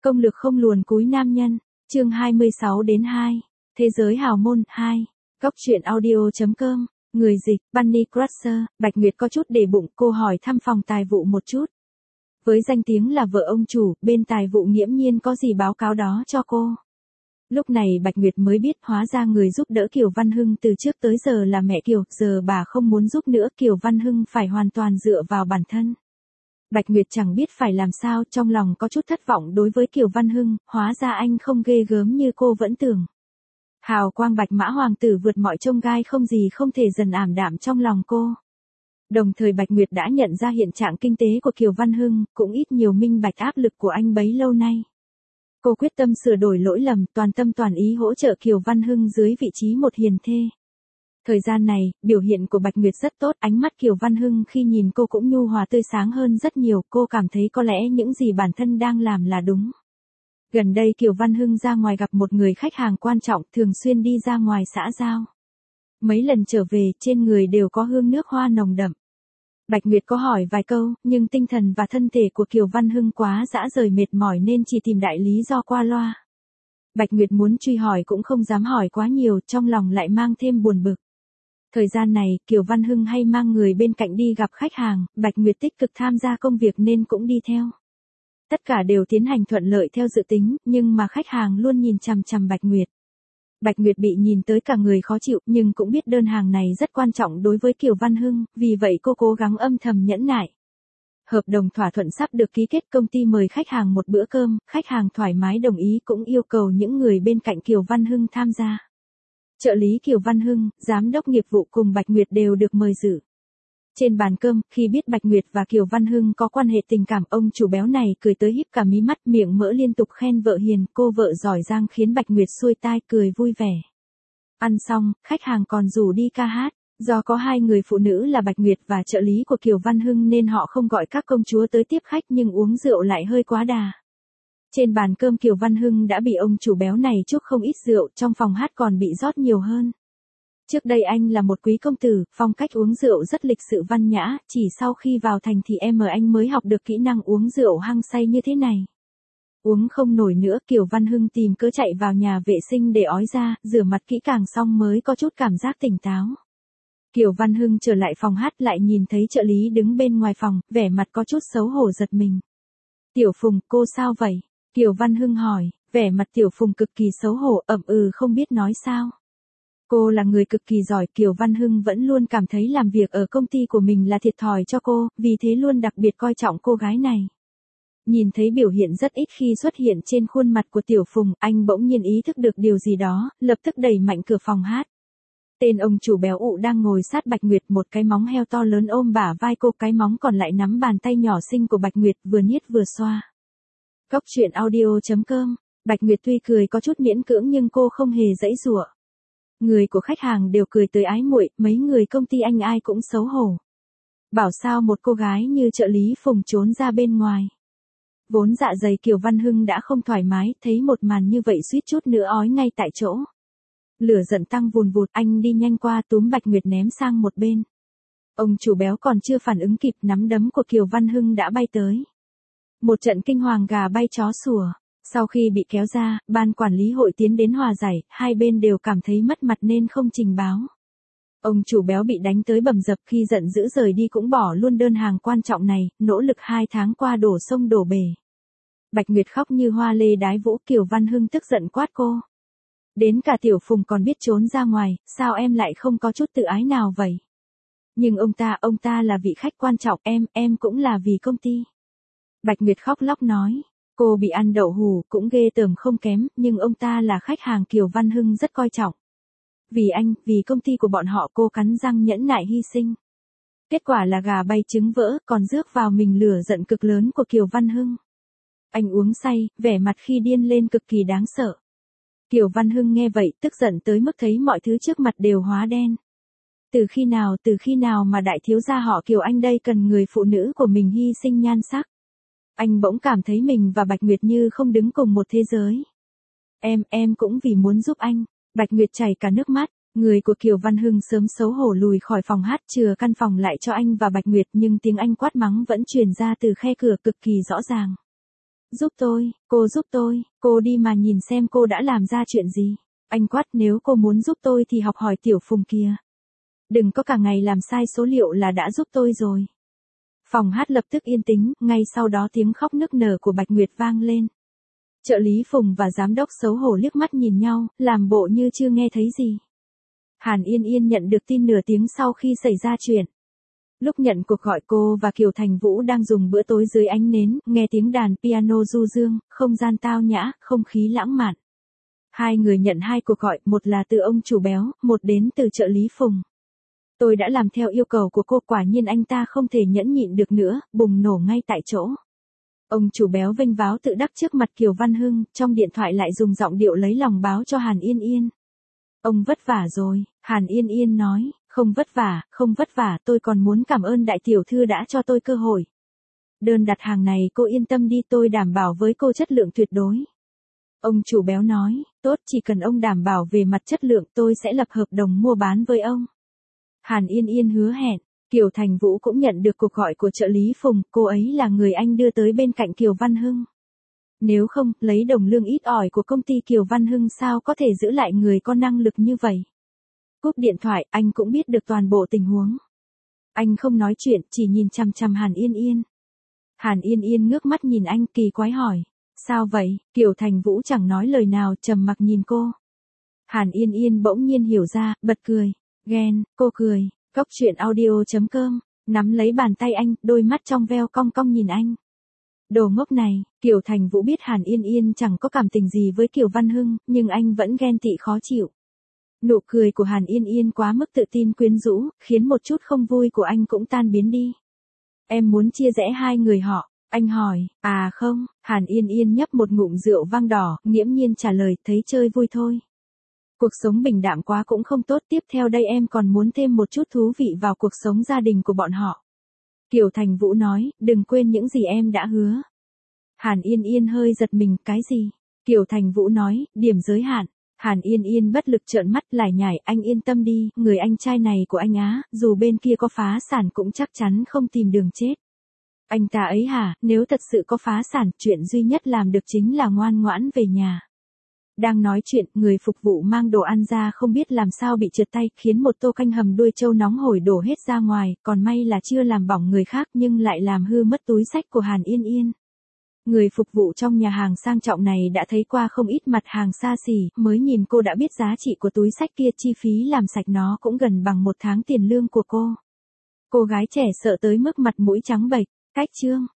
Công lực không luồn cúi nam nhân, chương 26-2, Thế giới hào môn 2, Góc truyện audio.com, người dịch, Bunny Crusher, Bạch Nguyệt có chút để bụng, cô hỏi thăm phòng tài vụ một chút. Với danh tiếng là vợ ông chủ, bên tài vụ nghiễm nhiên có gì báo cáo đó cho cô. Lúc này Bạch Nguyệt mới biết hóa ra người giúp đỡ Kiều Văn Hưng từ trước tới giờ là mẹ Kiều, giờ bà không muốn giúp nữa, Kiều Văn Hưng phải hoàn toàn dựa vào bản thân. Bạch Nguyệt chẳng biết phải làm sao, trong lòng có chút thất vọng đối với Kiều Văn Hưng, hóa ra anh không ghê gớm như cô vẫn tưởng. Hào quang bạch mã hoàng tử vượt mọi chông gai không gì không thể dần ảm đạm trong lòng cô. Đồng thời Bạch Nguyệt đã nhận ra hiện trạng kinh tế của Kiều Văn Hưng, cũng ít nhiều minh bạch áp lực của anh bấy lâu nay. Cô quyết tâm sửa đổi lỗi lầm, toàn tâm toàn ý hỗ trợ Kiều Văn Hưng dưới vị trí một hiền thê. Thời gian này, biểu hiện của Bạch Nguyệt rất tốt, ánh mắt Kiều Văn Hưng khi nhìn cô cũng nhu hòa tươi sáng hơn rất nhiều, cô cảm thấy có lẽ những gì bản thân đang làm là đúng. Gần đây Kiều Văn Hưng ra ngoài gặp một người khách hàng quan trọng, thường xuyên đi ra ngoài xã giao. Mấy lần trở về, trên người đều có hương nước hoa nồng đậm. Bạch Nguyệt có hỏi vài câu, nhưng tinh thần và thân thể của Kiều Văn Hưng quá rã rời mệt mỏi nên chỉ tìm đại lý do qua loa. Bạch Nguyệt muốn truy hỏi cũng không dám hỏi quá nhiều, trong lòng lại mang thêm buồn bực. Thời gian này, Kiều Văn Hưng hay mang người bên cạnh đi gặp khách hàng, Bạch Nguyệt tích cực tham gia công việc nên cũng đi theo. Tất cả đều tiến hành thuận lợi theo dự tính, nhưng mà khách hàng luôn nhìn chằm chằm Bạch Nguyệt. Bạch Nguyệt bị nhìn tới cả người khó chịu, nhưng cũng biết đơn hàng này rất quan trọng đối với Kiều Văn Hưng, vì vậy cô cố gắng âm thầm nhẫn nại. Hợp đồng thỏa thuận sắp được ký kết, công ty mời khách hàng một bữa cơm, khách hàng thoải mái đồng ý, cũng yêu cầu những người bên cạnh Kiều Văn Hưng tham gia. Trợ lý Kiều Văn Hưng, giám đốc nghiệp vụ cùng Bạch Nguyệt đều được mời dự. Trên bàn cơm, khi biết Bạch Nguyệt và Kiều Văn Hưng có quan hệ tình cảm, ông chủ béo này cười tới híp cả mí mắt, miệng mỡ liên tục khen vợ hiền, cô vợ giỏi giang, khiến Bạch Nguyệt xuôi tai cười vui vẻ. Ăn xong, khách hàng còn rủ đi ca hát. Do có hai người phụ nữ là Bạch Nguyệt và trợ lý của Kiều Văn Hưng nên họ không gọi các công chúa tới tiếp khách, nhưng uống rượu lại hơi quá đà. Trên bàn cơm Kiều Văn Hưng đã bị ông chủ béo này chuốc không ít rượu, trong phòng hát còn bị rót nhiều hơn. Trước đây anh là một quý công tử, phong cách uống rượu rất lịch sự văn nhã, chỉ sau khi vào thành thì anh mới học được kỹ năng uống rượu hăng say như thế này. Uống không nổi nữa, Kiều Văn Hưng tìm cớ chạy vào nhà vệ sinh để ói ra, rửa mặt kỹ càng xong mới có chút cảm giác tỉnh táo. Kiều Văn Hưng trở lại phòng hát lại nhìn thấy trợ lý đứng bên ngoài phòng, vẻ mặt có chút xấu hổ giật mình. Tiểu Phùng, cô sao vậy? Kiều Văn Hưng hỏi, vẻ mặt Tiểu Phùng cực kỳ xấu hổ, không biết nói sao. Cô là người cực kỳ giỏi, Kiều Văn Hưng vẫn luôn cảm thấy làm việc ở công ty của mình là thiệt thòi cho cô, vì thế luôn đặc biệt coi trọng cô gái này. Nhìn thấy biểu hiện rất ít khi xuất hiện trên khuôn mặt của Tiểu Phùng, anh bỗng nhiên ý thức được điều gì đó, lập tức đẩy mạnh cửa phòng hát. Tên ông chủ béo ụ đang ngồi sát Bạch Nguyệt, một cái móng heo to lớn ôm bả vai cô, cái móng còn lại nắm bàn tay nhỏ xinh của Bạch Nguyệt, vừa niết vừa xoa. Góc truyện audio.com, Bạch Nguyệt tuy cười có chút miễn cưỡng nhưng cô không hề giãy giụa. Người của khách hàng đều cười tới ái muội, mấy người công ty anh ai cũng xấu hổ. Bảo sao một cô gái như trợ lý Phùng trốn ra bên ngoài. Vốn dạ dày Kiều Văn Hưng đã không thoải mái, thấy một màn như vậy suýt chút nữa ói ngay tại chỗ. Lửa giận tăng vùn vụt, anh đi nhanh qua túm Bạch Nguyệt ném sang một bên. Ông chủ béo còn chưa phản ứng kịp, nắm đấm của Kiều Văn Hưng đã bay tới. Một trận kinh hoàng gà bay chó sủa. Sau khi bị kéo ra, ban quản lý hội tiến đến hòa giải, hai bên đều cảm thấy mất mặt nên không trình báo. Ông chủ béo bị đánh tới bầm dập, khi giận dữ rời đi cũng bỏ luôn đơn hàng quan trọng này, nỗ lực 2 tháng qua đổ sông đổ bể. Bạch Nguyệt khóc như hoa lê đái vũ, Kiều Văn Hưng tức giận quát cô. Đến cả Tiểu Phùng còn biết trốn ra ngoài, sao em lại không có chút tự ái nào vậy? Nhưng ông ta là vị khách quan trọng, em cũng là vì công ty. Bạch Nguyệt khóc lóc nói. Cô bị ăn đậu hù cũng ghê tởm không kém, nhưng ông ta là khách hàng Kiều Văn Hưng rất coi trọng. Vì công ty của bọn họ, cô cắn răng nhẫn nại hy sinh. Kết quả là gà bay trứng vỡ, còn rước vào mình lửa giận cực lớn của Kiều Văn Hưng. Anh uống say, vẻ mặt khi điên lên cực kỳ đáng sợ. Kiều Văn Hưng nghe vậy, tức giận tới mức thấy mọi thứ trước mặt đều hóa đen. Từ khi nào mà đại thiếu gia họ Kiều anh đây cần người phụ nữ của mình hy sinh nhan sắc. Anh bỗng cảm thấy mình và Bạch Nguyệt như không đứng cùng một thế giới. Em cũng vì muốn giúp anh. Bạch Nguyệt chảy cả nước mắt, người của Kiều Văn Hưng sớm xấu hổ lùi khỏi phòng hát, chừa căn phòng lại cho anh và Bạch Nguyệt, nhưng tiếng anh quát mắng vẫn truyền ra từ khe cửa cực kỳ rõ ràng. giúp tôi, cô đi mà nhìn xem cô đã làm ra chuyện gì. Anh quát nếu cô muốn giúp tôi thì học hỏi Tiểu Phùng kìa. Đừng có cả ngày làm sai số liệu là đã giúp tôi rồi. Phòng hát lập tức yên tĩnh, ngay sau đó tiếng khóc nức nở của Bạch Nguyệt vang lên. Trợ lý Phùng và giám đốc xấu hổ liếc mắt nhìn nhau, làm bộ như chưa nghe thấy gì. Hàn Yên Yên nhận được tin nửa tiếng sau khi xảy ra chuyện. Lúc nhận cuộc gọi cô và Kiều Thành Vũ đang dùng bữa tối dưới ánh nến, nghe tiếng đàn piano du dương, không gian tao nhã, không khí lãng mạn. Hai người nhận hai cuộc gọi, một là từ ông chủ béo, một đến từ trợ lý Phùng. Tôi đã làm theo yêu cầu của cô, quả nhiên anh ta không thể nhẫn nhịn được nữa, bùng nổ ngay tại chỗ. Ông chủ béo vênh váo tự đắc trước mặt Kiều Văn Hưng, trong điện thoại lại dùng giọng điệu lấy lòng báo cho Hàn Yên Yên. Ông vất vả rồi, Hàn Yên Yên nói, không vất vả, tôi còn muốn cảm ơn đại tiểu thư đã cho tôi cơ hội. Đơn đặt hàng này cô yên tâm đi, tôi đảm bảo với cô chất lượng tuyệt đối. Ông chủ béo nói, tốt, chỉ cần ông đảm bảo về mặt chất lượng tôi sẽ lập hợp đồng mua bán với ông. Hàn Yên Yên hứa hẹn. Kiều Thành Vũ cũng nhận được cuộc gọi của trợ lý Phùng, cô ấy là người anh đưa tới bên cạnh Kiều Văn Hưng. Nếu không, lấy đồng lương ít ỏi của công ty Kiều Văn Hưng sao có thể giữ lại người có năng lực như vậy. Cúp điện thoại, anh cũng biết được toàn bộ tình huống. Anh không nói chuyện, chỉ nhìn chằm chằm Hàn Yên Yên. Hàn Yên Yên ngước mắt nhìn anh, kỳ quái hỏi. Sao vậy? Kiều Thành Vũ chẳng nói lời nào, trầm mặc nhìn cô. Hàn Yên Yên bỗng nhiên hiểu ra, bật cười. Ghen, cô cười. Cốc truyện audio.com, nắm lấy bàn tay anh, đôi mắt trong veo cong cong nhìn anh. Đồ ngốc này, Kiều Thành Vũ biết Hàn Yên Yên chẳng có cảm tình gì với Kiều Văn Hưng, nhưng anh vẫn ghen tị khó chịu. Nụ cười của Hàn Yên Yên quá mức tự tin quyến rũ, khiến một chút không vui của anh cũng tan biến đi. Em muốn chia rẽ hai người họ, anh hỏi, à không, Hàn Yên Yên nhấp một ngụm rượu vang đỏ, nghiễm nhiên trả lời, thấy chơi vui thôi. Cuộc sống bình đạm quá cũng không tốt, tiếp theo đây em còn muốn thêm một chút thú vị vào cuộc sống gia đình của bọn họ. Kiều Thành Vũ nói, đừng quên những gì em đã hứa. Hàn Yên Yên hơi giật mình, cái gì? Kiều Thành Vũ nói, điểm giới hạn. Hàn Yên Yên bất lực trợn mắt lải nhải, anh yên tâm đi, người anh trai này của anh á, dù bên kia có phá sản cũng chắc chắn không tìm đường chết. Anh ta ấy hả, nếu thật sự có phá sản, chuyện duy nhất làm được chính là ngoan ngoãn về nhà. Đang nói chuyện, người phục vụ mang đồ ăn ra không biết làm sao bị trượt tay, khiến một tô canh hầm đuôi trâu nóng hổi đổ hết ra ngoài, còn may là chưa làm bỏng người khác nhưng lại làm hư mất túi xách của Hàn Yên Yên. Người phục vụ trong nhà hàng sang trọng này đã thấy qua không ít mặt hàng xa xỉ, mới nhìn cô đã biết giá trị của túi xách kia, chi phí làm sạch nó cũng gần bằng 1 tháng tiền lương của cô. Cô gái trẻ sợ tới mức mặt mũi trắng bệch, cách chương.